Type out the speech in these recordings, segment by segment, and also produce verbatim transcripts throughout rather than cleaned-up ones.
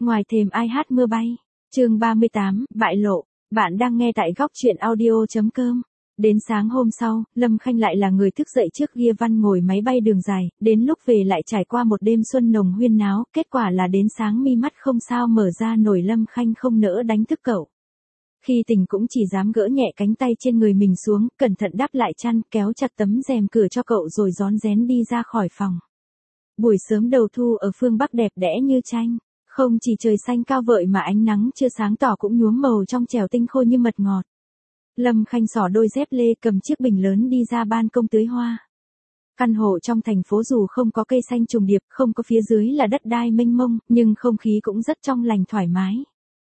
Ngoài thềm ai hát mưa bay. Chương ba mươi tám, bại lộ. Bạn đang nghe tại góc truyện audio chấm com. Đến sáng hôm sau, Lâm Khanh lại là người thức dậy trước Gia Văn ngồi máy bay đường dài, đến lúc về lại trải qua một đêm xuân nồng huyên náo, kết quả là đến sáng mi mắt không sao mở ra nổi, Lâm Khanh không nỡ đánh thức cậu. Khi tỉnh cũng chỉ dám gỡ nhẹ cánh tay trên người mình xuống, cẩn thận đắp lại chăn, kéo chặt tấm rèm cửa cho cậu rồi rón rén đi ra khỏi phòng. Buổi sớm đầu thu ở phương Bắc đẹp đẽ như tranh, không chỉ trời xanh cao vợi mà ánh nắng chưa sáng tỏ cũng nhuốm màu trong trẻo tinh khôi như mật ngọt. Lâm Khanh xỏ đôi dép lê cầm chiếc bình lớn đi ra ban công tưới hoa. Căn hộ trong thành phố dù không có cây xanh trùng điệp, không có phía dưới là đất đai mênh mông, nhưng không khí cũng rất trong lành thoải mái.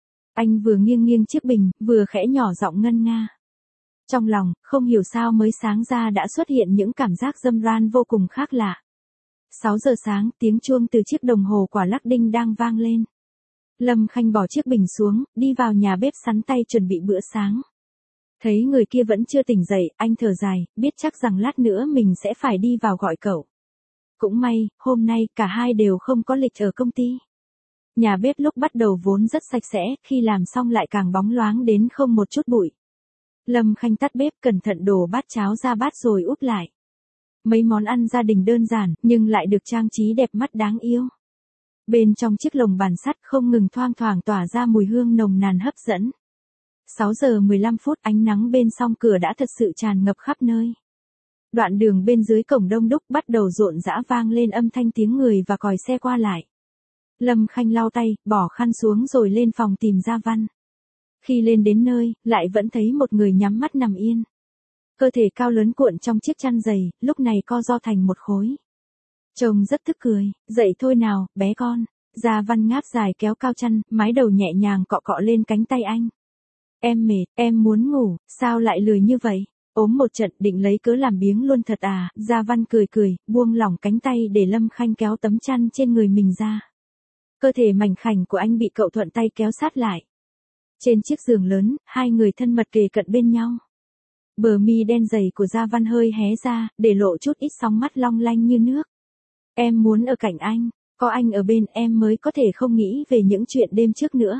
Anh vừa nghiêng nghiêng chiếc bình, vừa khẽ nhỏ giọng ngân nga. Trong lòng, không hiểu sao mới sáng ra đã xuất hiện những cảm giác râm ran vô cùng khác lạ. sáu giờ sáng, tiếng chuông từ chiếc đồng hồ quả lắc đinh đang vang lên. Lâm Khanh bỏ chiếc bình xuống, đi vào nhà bếp sắn tay chuẩn bị bữa sáng. Thấy người kia vẫn chưa tỉnh dậy, anh thở dài, biết chắc rằng lát nữa mình sẽ phải đi vào gọi cậu. Cũng may, hôm nay cả hai đều không có lịch ở công ty. Nhà bếp lúc bắt đầu vốn rất sạch sẽ, khi làm xong lại càng bóng loáng đến không một chút bụi. Lâm Khanh tắt bếp, cẩn thận đổ bát cháo ra bát rồi úp lại. Mấy món ăn gia đình đơn giản, nhưng lại được trang trí đẹp mắt đáng yêu. Bên trong chiếc lồng bàn sắt không ngừng thoang thoảng tỏa ra mùi hương nồng nàn hấp dẫn. sáu giờ mười lăm phút, ánh nắng bên song cửa đã thật sự tràn ngập khắp nơi. Đoạn đường bên dưới cổng đông đúc bắt đầu rộn rã vang lên âm thanh tiếng người và còi xe qua lại. Lâm Khanh lau tay, bỏ khăn xuống rồi lên phòng tìm Gia Văn. Khi lên đến nơi, lại vẫn thấy một người nhắm mắt nằm yên. Cơ thể cao lớn cuộn trong chiếc chăn dày, lúc này co ro thành một khối. Trông rất tức cười, dậy thôi nào, bé con. Gia Văn ngáp dài kéo cao chăn, mái đầu nhẹ nhàng cọ cọ lên cánh tay anh. Em mệt, em muốn ngủ, sao lại lười như vậy? Ốm một trận định lấy cớ làm biếng luôn thật à? Gia Văn cười cười, buông lỏng cánh tay để Lâm Khanh kéo tấm chăn trên người mình ra. Cơ thể mảnh khảnh của anh bị cậu thuận tay kéo sát lại. Trên chiếc giường lớn, hai người thân mật kề cận bên nhau. Bờ mi đen dày của Gia Văn hơi hé ra, để lộ chút ít sóng mắt long lanh như nước. Em muốn ở cạnh anh, có anh ở bên em mới có thể không nghĩ về những chuyện đêm trước nữa.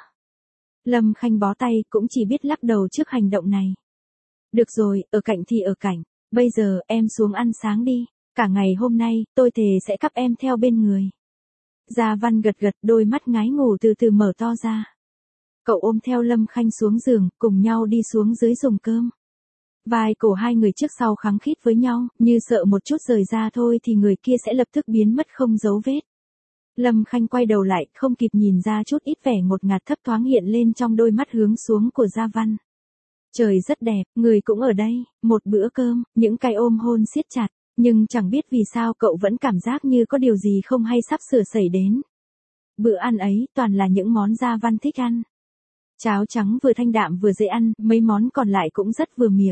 Lâm Khanh bó tay, cũng chỉ biết lắc đầu trước hành động này. Được rồi, ở cạnh thì ở cạnh, bây giờ em xuống ăn sáng đi, cả ngày hôm nay, tôi thề sẽ cắp em theo bên người. Gia Văn gật gật, đôi mắt ngái ngủ từ từ mở to ra. Cậu ôm theo Lâm Khanh xuống giường, cùng nhau đi xuống dưới dùng cơm. Vai cổ hai người trước sau khăng khít với nhau, như sợ một chút rời ra thôi thì người kia sẽ lập tức biến mất không dấu vết. Lâm Khanh quay đầu lại, không kịp nhìn ra chút ít vẻ ngột ngạt thấp thoáng hiện lên trong đôi mắt hướng xuống của Gia Văn. Trời rất đẹp, người cũng ở đây, một bữa cơm, những cái ôm hôn siết chặt, nhưng chẳng biết vì sao cậu vẫn cảm giác như có điều gì không hay sắp sửa xảy đến. Bữa ăn ấy toàn là những món Gia Văn thích ăn. Cháo trắng vừa thanh đạm vừa dễ ăn, mấy món còn lại cũng rất vừa miệng.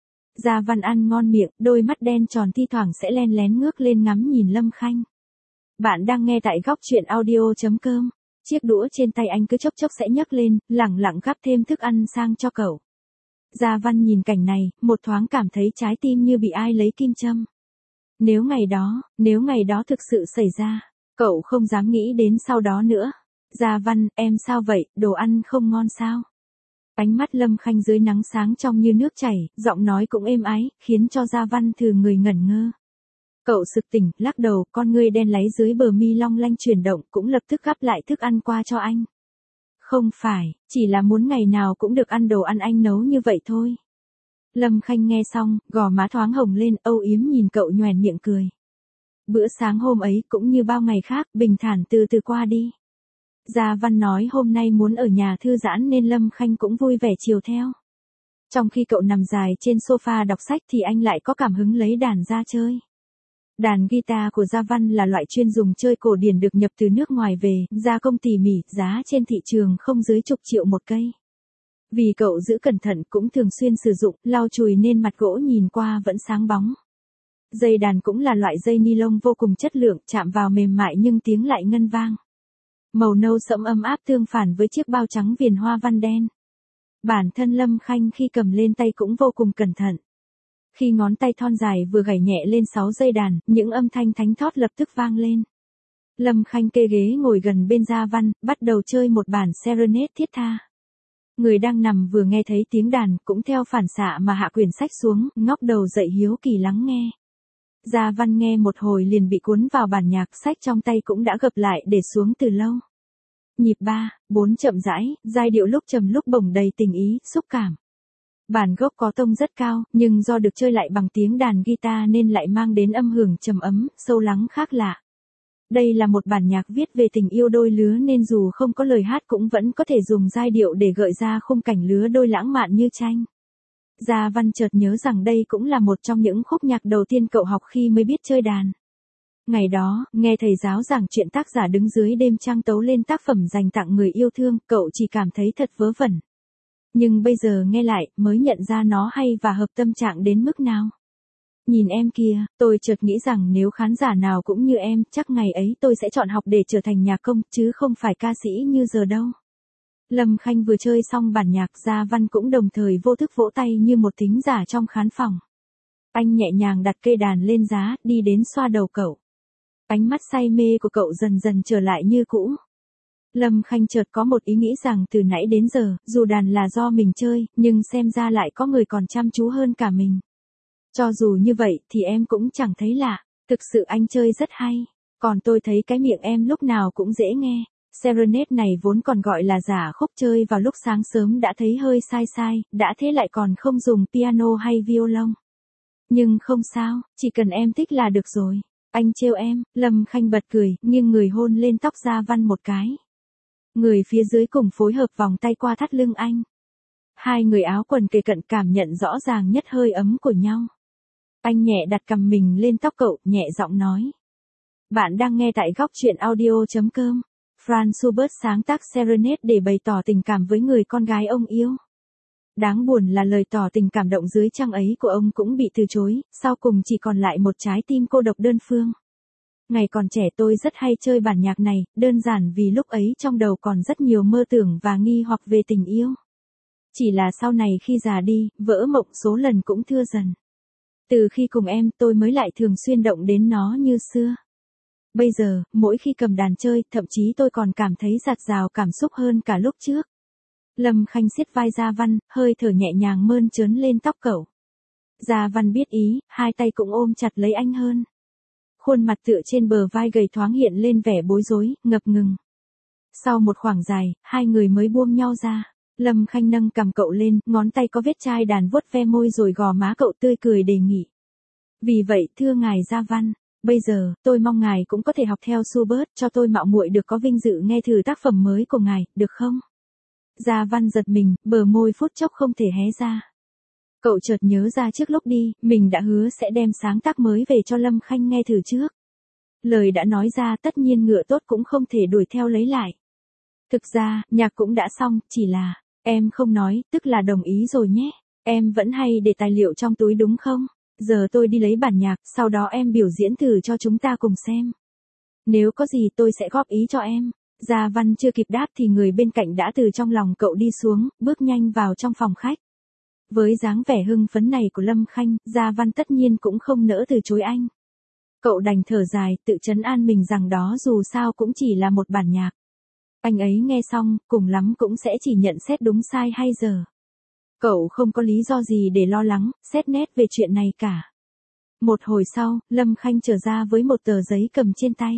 Gia Văn ăn ngon miệng, đôi mắt đen tròn thi thoảng sẽ len lén ngước lên ngắm nhìn Lâm Khanh. Bạn đang nghe tại góc truyện audio chấm com. Chiếc đũa trên tay anh cứ chốc chốc sẽ nhấc lên, lẳng lặng gắp thêm thức ăn sang cho cậu. Gia Văn nhìn cảnh này, một thoáng cảm thấy trái tim như bị ai lấy kim châm. Nếu ngày đó, nếu ngày đó thực sự xảy ra, cậu không dám nghĩ đến sau đó nữa. Gia Văn, em sao vậy, đồ ăn không ngon sao? Ánh mắt Lâm Khanh dưới nắng sáng trong như nước chảy, giọng nói cũng êm ái, khiến cho Gia Văn thừ người ngẩn ngơ. Cậu sực tỉnh, lắc đầu, con ngươi đen láy dưới bờ mi long lanh chuyển động, cũng lập tức gắp lại thức ăn qua cho anh. Không phải, chỉ là muốn ngày nào cũng được ăn đồ ăn anh nấu như vậy thôi. Lâm Khanh nghe xong, gò má thoáng hồng lên, âu yếm nhìn cậu nhoẻn miệng cười. Bữa sáng hôm ấy cũng như bao ngày khác, bình thản từ từ qua đi. Gia Văn nói hôm nay muốn ở nhà thư giãn nên Lâm Khanh cũng vui vẻ chiều theo. Trong khi cậu nằm dài trên sofa đọc sách thì anh lại có cảm hứng lấy đàn ra chơi. Đàn guitar của Gia Văn là loại chuyên dùng chơi cổ điển được nhập từ nước ngoài về, gia công tỉ mỉ, giá trên thị trường không dưới chục triệu một cây. Vì cậu giữ cẩn thận cũng thường xuyên sử dụng, lau chùi nên mặt gỗ nhìn qua vẫn sáng bóng. Dây đàn cũng là loại dây ni lông vô cùng chất lượng, chạm vào mềm mại nhưng tiếng lại ngân vang. Màu nâu sẫm ấm áp tương phản với chiếc bao trắng viền hoa văn đen. Bản thân Lâm Khanh khi cầm lên tay cũng vô cùng cẩn thận. Khi ngón tay thon dài vừa gảy nhẹ lên sáu dây đàn, những âm thanh thánh thót lập tức vang lên. Lâm Khanh kê ghế ngồi gần bên Gia Văn, bắt đầu chơi một bản serenade thiết tha. Người đang nằm vừa nghe thấy tiếng đàn, cũng theo phản xạ mà hạ quyển sách xuống, ngóc đầu dậy hiếu kỳ lắng nghe. Gia Văn nghe một hồi liền bị cuốn vào bản nhạc, sách trong tay cũng đã gập lại để xuống từ lâu. Nhịp ba, bốn chậm rãi, giai điệu lúc trầm lúc bổng đầy tình ý, xúc cảm. Bản gốc có tông rất cao, nhưng do được chơi lại bằng tiếng đàn guitar nên lại mang đến âm hưởng trầm ấm, sâu lắng khác lạ. Đây là một bản nhạc viết về tình yêu đôi lứa nên dù không có lời hát cũng vẫn có thể dùng giai điệu để gợi ra khung cảnh lứa đôi lãng mạn như tranh. Gia Văn chợt nhớ rằng đây cũng là một trong những khúc nhạc đầu tiên cậu học khi mới biết chơi đàn. Ngày đó, nghe thầy giáo giảng chuyện tác giả đứng dưới đêm trăng tấu lên tác phẩm dành tặng người yêu thương, cậu chỉ cảm thấy thật vớ vẩn. Nhưng bây giờ nghe lại, mới nhận ra nó hay và hợp tâm trạng đến mức nào. Nhìn em kia, tôi chợt nghĩ rằng nếu khán giả nào cũng như em, chắc ngày ấy tôi sẽ chọn học để trở thành nhạc công, chứ không phải ca sĩ như giờ đâu. Lâm Khanh vừa chơi xong bản nhạc, Gia Văn cũng đồng thời vô thức vỗ tay như một thính giả trong khán phòng. Anh nhẹ nhàng đặt cây đàn lên giá, đi đến xoa đầu cậu. Ánh mắt say mê của cậu dần dần trở lại như cũ. Lâm Khanh chợt có một ý nghĩ rằng từ nãy đến giờ, dù đàn là do mình chơi, nhưng xem ra lại có người còn chăm chú hơn cả mình. Cho dù như vậy thì em cũng chẳng thấy lạ, thực sự anh chơi rất hay, còn tôi thấy cái miệng em lúc nào cũng dễ nghe. Serenade này vốn còn gọi là giả khúc, chơi vào lúc sáng sớm đã thấy hơi sai sai, đã thế lại còn không dùng piano hay violon. Nhưng không sao, chỉ cần em thích là được rồi. Anh trêu em. Lâm Khanh bật cười, nghiêng người hôn lên tóc Gia Văn một cái. Người phía dưới cùng phối hợp vòng tay qua thắt lưng anh. Hai người áo quần kề cận, cảm nhận rõ ràng nhất hơi ấm của nhau. Anh nhẹ đặt cằm mình lên tóc cậu, nhẹ giọng nói. Bạn đang nghe tại góc truyện audio chấm com. Franz Schubert sáng tác Serenade để bày tỏ tình cảm với người con gái ông yêu. Đáng buồn là lời tỏ tình cảm động dưới trăng ấy của ông cũng bị từ chối, sau cùng chỉ còn lại một trái tim cô độc đơn phương. Ngày còn trẻ tôi rất hay chơi bản nhạc này, đơn giản vì lúc ấy trong đầu còn rất nhiều mơ tưởng và nghi hoặc về tình yêu. Chỉ là sau này khi già đi, vỡ mộng số lần cũng thưa dần. Từ khi cùng em tôi mới lại thường xuyên động đến nó như xưa. Bây giờ, mỗi khi cầm đàn chơi, thậm chí tôi còn cảm thấy dạt dào cảm xúc hơn cả lúc trước. Lâm Khanh siết vai Gia Văn, hơi thở nhẹ nhàng mơn trớn lên tóc cậu. Gia Văn biết ý, hai tay cũng ôm chặt lấy anh hơn. Khuôn mặt tựa trên bờ vai gầy thoáng hiện lên vẻ bối rối, ngập ngừng. Sau một khoảng dài, hai người mới buông nhau ra. Lâm Khanh nâng cằm cậu lên, ngón tay có vết chai đàn vuốt ve môi rồi gò má cậu tươi cười đề nghị. Vì vậy, thưa ngài Gia Văn, bây giờ, tôi mong ngài cũng có thể học theo Schubert, cho tôi mạo muội được có vinh dự nghe thử tác phẩm mới của ngài, được không? Gia Văn giật mình, bờ môi phút chốc không thể hé ra. Cậu chợt nhớ ra trước lúc đi, mình đã hứa sẽ đem sáng tác mới về cho Lâm Khanh nghe thử trước. Lời đã nói ra tất nhiên ngựa tốt cũng không thể đuổi theo lấy lại. Thực ra, nhạc cũng đã xong, chỉ là, em không nói, tức là đồng ý rồi nhé. Em vẫn hay để tài liệu trong túi đúng không? Giờ tôi đi lấy bản nhạc, sau đó em biểu diễn thử cho chúng ta cùng xem. Nếu có gì tôi sẽ góp ý cho em. Gia Văn chưa kịp đáp thì người bên cạnh đã từ trong lòng cậu đi xuống, bước nhanh vào trong phòng khách. Với dáng vẻ hưng phấn này của Lâm Khanh, Gia Văn tất nhiên cũng không nỡ từ chối anh. Cậu đành thở dài, tự trấn an mình rằng đó dù sao cũng chỉ là một bản nhạc. Anh ấy nghe xong, cùng lắm cũng sẽ chỉ nhận xét đúng sai hay giờ. Cậu không có lý do gì để lo lắng, xét nét về chuyện này cả. Một hồi sau, Lâm Khanh trở ra với một tờ giấy cầm trên tay.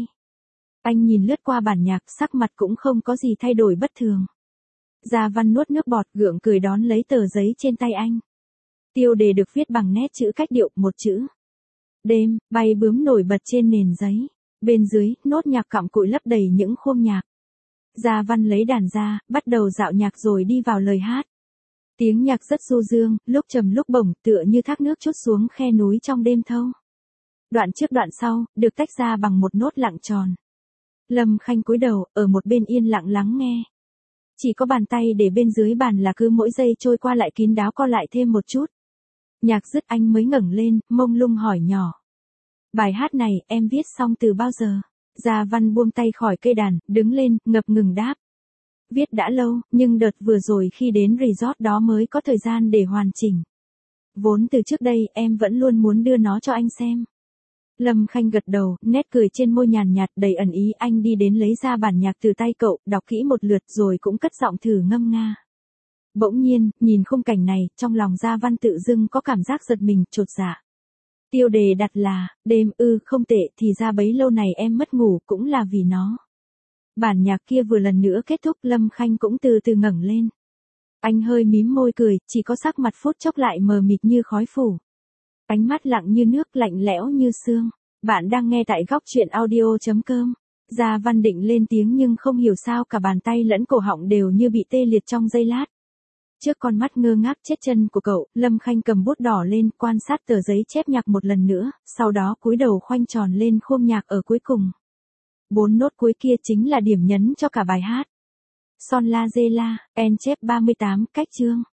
Anh nhìn lướt qua bản nhạc, sắc mặt cũng không có gì thay đổi bất thường. Gia Văn nuốt nước bọt, gượng cười đón lấy tờ giấy trên tay anh. Tiêu đề được viết bằng nét chữ cách điệu, một chữ. Đêm, bay bướm nổi bật trên nền giấy. Bên dưới, nốt nhạc cặm cụi lấp đầy những khung nhạc. Gia Văn lấy đàn ra, bắt đầu dạo nhạc rồi đi vào lời hát. Tiếng nhạc rất du dương, lúc trầm lúc bổng, tựa như thác nước trút xuống khe núi trong đêm thâu. Đoạn trước đoạn sau, được tách ra bằng một nốt lặng tròn. Lâm Khanh cúi đầu, ở một bên yên lặng lắng nghe. Chỉ có bàn tay để bên dưới bàn là cứ mỗi giây trôi qua lại kín đáo co lại thêm một chút. Nhạc dứt anh mới ngẩng lên, mông lung hỏi nhỏ. Bài hát này, em viết xong từ bao giờ? Gia Văn buông tay khỏi cây đàn, đứng lên, ngập ngừng đáp. Viết đã lâu, nhưng đợt vừa rồi khi đến resort đó mới có thời gian để hoàn chỉnh. Vốn từ trước đây, em vẫn luôn muốn đưa nó cho anh xem. Lâm Khanh gật đầu, nét cười trên môi nhàn nhạt đầy ẩn ý. Anh đi đến lấy ra bản nhạc từ tay cậu, đọc kỹ một lượt rồi cũng cất giọng thử ngâm nga. Bỗng nhiên, nhìn khung cảnh này, trong lòng Gia Văn tự dưng có cảm giác giật mình, chột dạ. Tiêu đề đặt là, đêm ư không tệ, thì ra bấy lâu này em mất ngủ cũng là vì nó. Bản nhạc kia vừa lần nữa kết thúc, Lâm Khanh cũng từ từ ngẩng lên. Anh hơi mím môi cười, chỉ có sắc mặt phút chốc lại mờ mịt như khói phủ. Ánh mắt lặng như nước, lạnh lẽo như xương. Bạn đang nghe tại góc truyện audio chấm com. Gia Văn định lên tiếng nhưng không hiểu sao cả bàn tay lẫn cổ họng đều như bị tê liệt trong giây lát. Trước con mắt ngơ ngác chết chân của cậu, Lâm Khanh cầm bút đỏ lên, quan sát tờ giấy chép nhạc một lần nữa, sau đó cúi đầu khoanh tròn lên khôm nhạc ở cuối cùng. Bốn nốt cuối kia chính là điểm nhấn cho cả bài hát. Son la dê la, en chép ba mươi tám, cách chương.